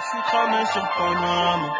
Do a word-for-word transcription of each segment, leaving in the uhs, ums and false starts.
suis cramé sur Paname.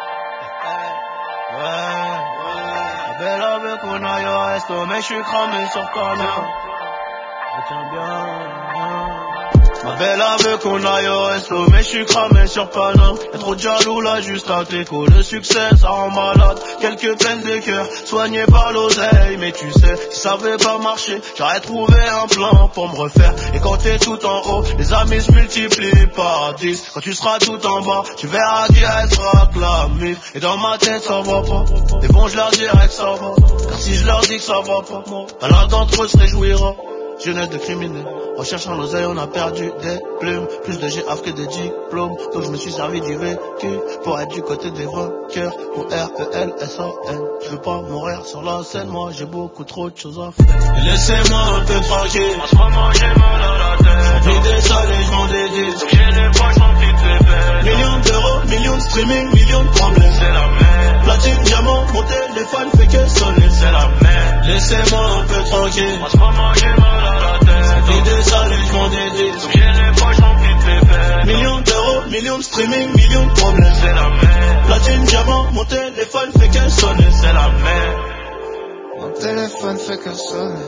Ouais, la belle avec qu'on aille au resto, mais je suis cramé sur Paname. Retiens bien. Ma belle veut qu'on aille au resto, mais je suis cramé sur Paname. Y'a trop de jaloux là, juste à t'écho. Le succès, ça rend malade. Quelques peines de cœur, soignées par l'oseille. Mais tu sais, si ça veut pas marcher, j'aurais trouvé un plan pour me refaire. Et quand t'es tout en haut, les amis se multiplient par dix. Quand tu seras tout en bas, tu verras qui restera acclamé. Et dans ma tête, ça va pas. Mais bon, je leur dirai que ça va. Car si je leur dis que ça va pas, ben l'un d'entre eux se réjouira. Jeunesse de criminels, en cherchant l'oseille on a perdu des plumes. Plus de G A F que de diplômes. Donc je me suis servi du vécu pour être du côté des vainqueurs. Pour R E L S A N. Je veux pas mourir sur la scène, moi j'ai beaucoup trop de choses à faire. Laissez-moi un peu tranquille, en ce moment j'ai mal à la tête. J'ai des salles et je m'en dédie, donc j'ai les poches remplies de bébés. Millions d'euros, millions de streaming, millions de problèmes. C'est la merde. Platine, diamant, mon téléphone fait que sonner. C'est la merde. Laissez-moi un peu tranquille, en ce moment j'ai mal à la tête. J'ai des salles et je m'en dédie, donc j'ai les poches remplies de bébés. Millions d'euros, millions de streaming, millions de problèmes. C'est la merde. Platine, diamant, mon téléphone fait que sonner. C'est la merde. Mon téléphone fait que sonner.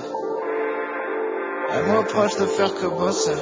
Elle me reproche de faire que bosser.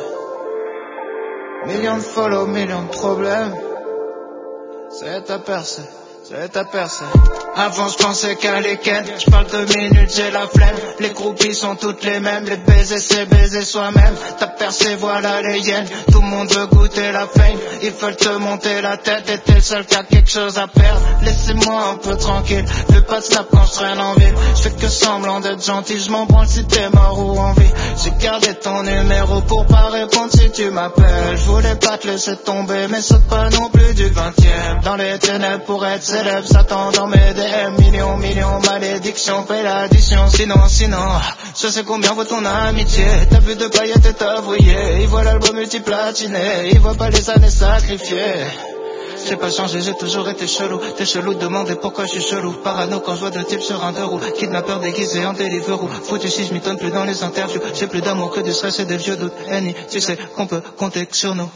Millions de follow, millions de problèmes. C'est ta percée, c'est ta percée. Avant je pensais qu'à les ken, je parle de minutes, j'ai la flemme. Les groupies sont toutes les mêmes, les baisers c'est baiser soi-même. Ta percée, voilà les hyènes, tout le monde veut goûter la fame. Ils veulent te monter la tête et t'es le seul qui a quelque chose à perdre. Laissez-moi un peu tranquille, fais pas de snap quand je traîne en ville. Je fais que semblant d'être gentil, je m'en branle si t'es mort ou en vie. J'ai gardé ton numéro pour pas répondre si tu m'appelles. Je voulais pas te laisser tomber, mais saute pas non plus du vingtième. Dans les ténèbres pour être célèbre, Satan dans mes D M. Millions, millions, malédiction, fais l'addition. Sinon, sinon, je sais combien vaut ton amitié. T'as vu de paillettes et t'as brillé. Il voit l'album multiplatiné, il voit pas les années sacrifiées. J'ai pas changé, j'ai toujours été chelou. T'es chelou, demandez pourquoi je suis chelou. Parano quand je vois deux types sur un deux roues. Kidnappeur déguisé en Deliveroo. Foutu si je m'y donne plus dans les interviews. J'ai plus d'amour que du stress et des vieux doutes. Annie, tu sais qu'on peut compter sur nous.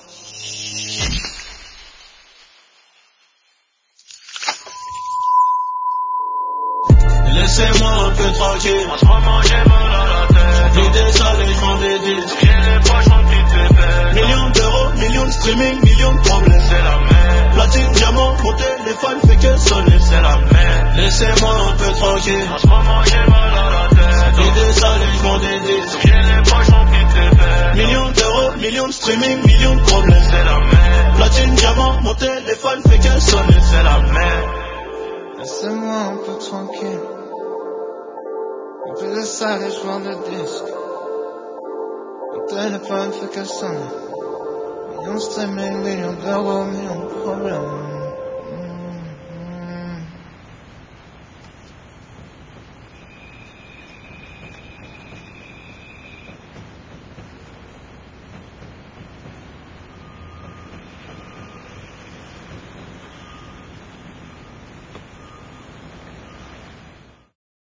Laissez-moi un peu tranquille, en ce moment j'ai mal à la tête. J'ai des salles et je m'en dédie, j'ai les poches remplies de bébés. Millions d'euros, millions de streaming, millions de problèmes. C'est la merde. Platine, diamant, mon téléphone fait que sonner. C'est la merde. Laissez-moi un peu tranquille, en ce moment j'ai mal à la tête. J'ai des salles et je m'en dédie, j'ai les poches remplies de bébés. Millions d'euros, millions de streaming, millions de problèmes. C'est la merde. Platine, diamant, mon téléphone fait que sonner. C'est la merde. Laissez-moi un peu tranquille. On fait des salles et je vends des disques. Mon téléphone fait que sonner. Millions de streaming, millions d'euros, millions de problèmes.